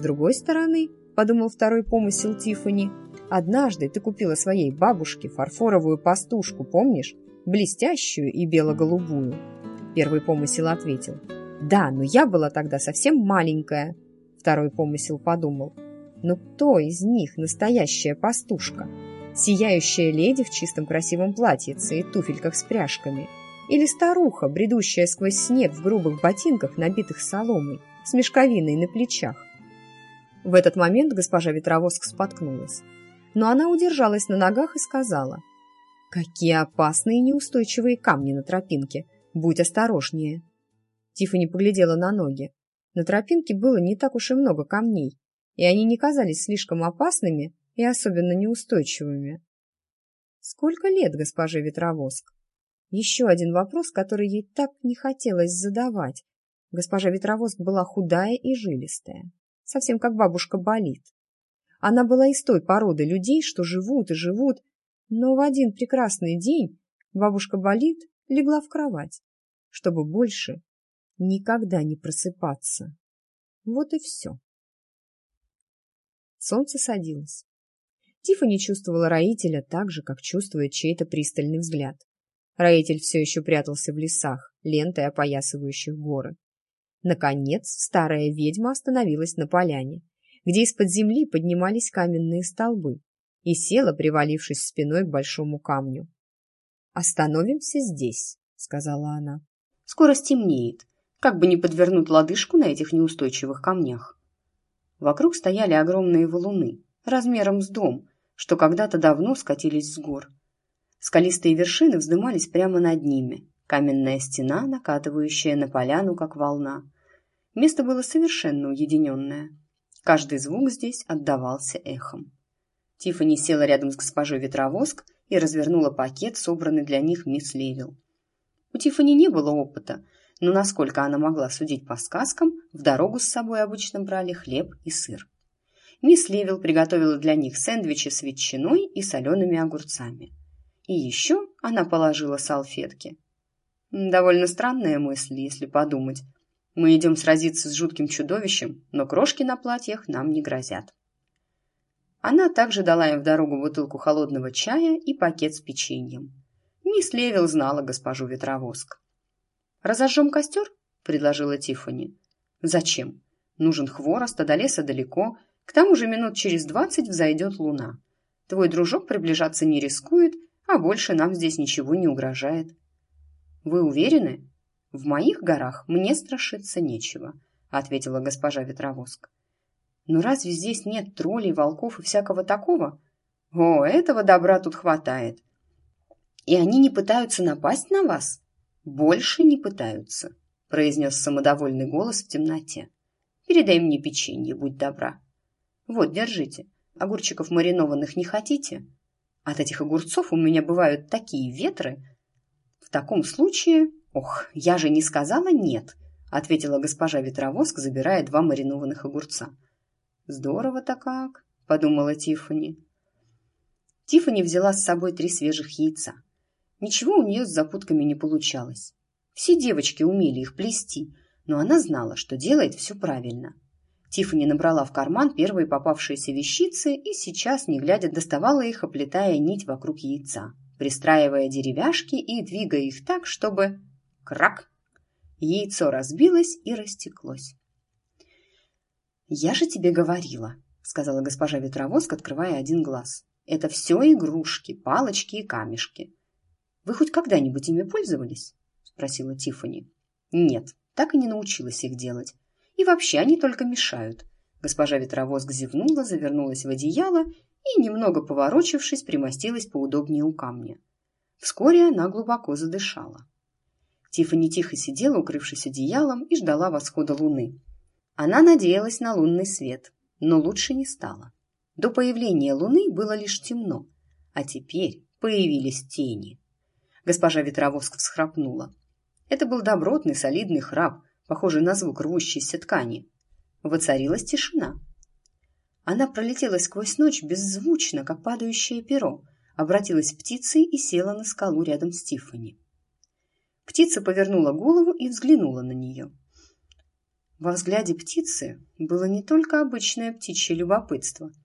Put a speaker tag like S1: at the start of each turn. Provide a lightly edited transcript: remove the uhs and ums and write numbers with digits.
S1: другой стороны, подумал второй помысел Тиффани, однажды ты купила своей бабушке фарфоровую пастушку, помнишь? Блестящую и бело-голубую. Первый помысел ответил: да, но я была тогда совсем маленькая. Второй помысел подумал: но кто из них настоящая пастушка? Сияющая леди в чистом красивом платьице и туфельках с пряжками? Или старуха, бредущая сквозь снег в грубых ботинках, набитых соломой, с мешковиной на плечах? В этот момент госпожа Ветровоск споткнулась. Но она удержалась на ногах и сказала: какие опасные и неустойчивые камни на тропинке! Будь осторожнее. Тиффани поглядела на ноги. На тропинке было не так уж и много камней, и они не казались слишком опасными и особенно неустойчивыми. Сколько лет госпоже Ветровоск? Еще один вопрос, который ей так не хотелось задавать. Госпожа Ветровоск была худая и жилистая, совсем как бабушка Болит. Она была из той породы людей, что живут и живут, но в один прекрасный день бабушка Болит легла в кровать, чтобы больше никогда не просыпаться. Вот и все. Солнце садилось. Тиффани чувствовала Раителя так же, как чувствует чей-то пристальный взгляд. Раитель все еще прятался в лесах, лентой опоясывающих горы. Наконец, старая ведьма остановилась на поляне, где из-под земли поднимались каменные столбы, и села, привалившись спиной к большому камню. «Остановимся здесь», — сказала она.
S2: «Скоро стемнеет, как бы не подвернуть лодыжку на этих неустойчивых камнях». Вокруг стояли огромные валуны, размером с дом, что когда-то давно скатились с гор. Скалистые вершины вздымались прямо над ними, каменная стена, накатывающая на поляну, как волна. Место было совершенно уединенное. Каждый звук здесь отдавался эхом. Тиффани села рядом с госпожой Ветровоск и развернула пакет, собранный для них мисс Левил. У Тиффани не было опыта, но, насколько она могла судить по сказкам, в дорогу с собой обычно брали хлеб и сыр. Мисс Левил приготовила для них сэндвичи с ветчиной и солеными огурцами. И еще она положила салфетки. Довольно странная мысль, если подумать. Мы идем сразиться с жутким чудовищем, но крошки на платьях нам не грозят. Она также дала им в дорогу бутылку холодного чая и пакет с печеньем. Мисс Левил знала госпожу Ветровоск. «Разожжем костер?» – предложила Тиффани. «Зачем? Нужен хворост, а до леса далеко. К тому же минут через 20 взойдет луна. Твой дружок приближаться не рискует, а больше нам здесь ничего не угрожает». «Вы уверены?» «В моих горах мне страшиться нечего», – ответила госпожа Ветровоск. «Но разве здесь нет троллей, волков и всякого такого?» «О, этого добра тут хватает». «И они не пытаются напасть на вас?» «Больше не пытаются», – произнес самодовольный голос в темноте. «Передай мне печенье, будь добра. Вот, держите. Огурчиков маринованных не хотите? От этих огурцов у меня бывают такие ветры. В таком случае... Ох, я же не сказала нет», – ответила госпожа Ветровоск, забирая 2 маринованных огурца. «Здорово-то как», – подумала Тиффани. Тиффани взяла с собой 3 свежих яйца. Ничего у нее с запутками не получалось. Все девочки умели их плести, но она знала, что делает все правильно. Тиффани набрала в карман первые попавшиеся вещицы и сейчас, не глядя, доставала их, оплетая нить вокруг яйца, пристраивая деревяшки и двигая их так, чтобы... Крак! Яйцо разбилось и растеклось. «Я же тебе говорила», — сказала госпожа Ветровоск, открывая один глаз. «Это все игрушки, палочки и камешки». «Вы хоть когда-нибудь ими пользовались?» — спросила Тиффани. «Нет, так и не научилась их делать. И вообще они только мешают». Госпожа Ветровоск зевнула, завернулась в одеяло и, немного поворочившись, примостилась поудобнее у камня. Вскоре она глубоко задышала. Тиффани тихо сидела, укрывшись одеялом, и ждала восхода луны. Она надеялась на лунный свет, но лучше не стало. До появления луны было лишь темно, а теперь появились тени. Госпожа Ветровоск всхрапнула. Это был добротный, солидный храп, похожий на звук рвущейся ткани. Воцарилась тишина. Она пролетела сквозь ночь беззвучно, как падающее перо, обратилась птицей и села на скалу рядом с Тиффани. Птица повернула голову и взглянула на нее. Во взгляде птицы было не только обычное птичье любопытство,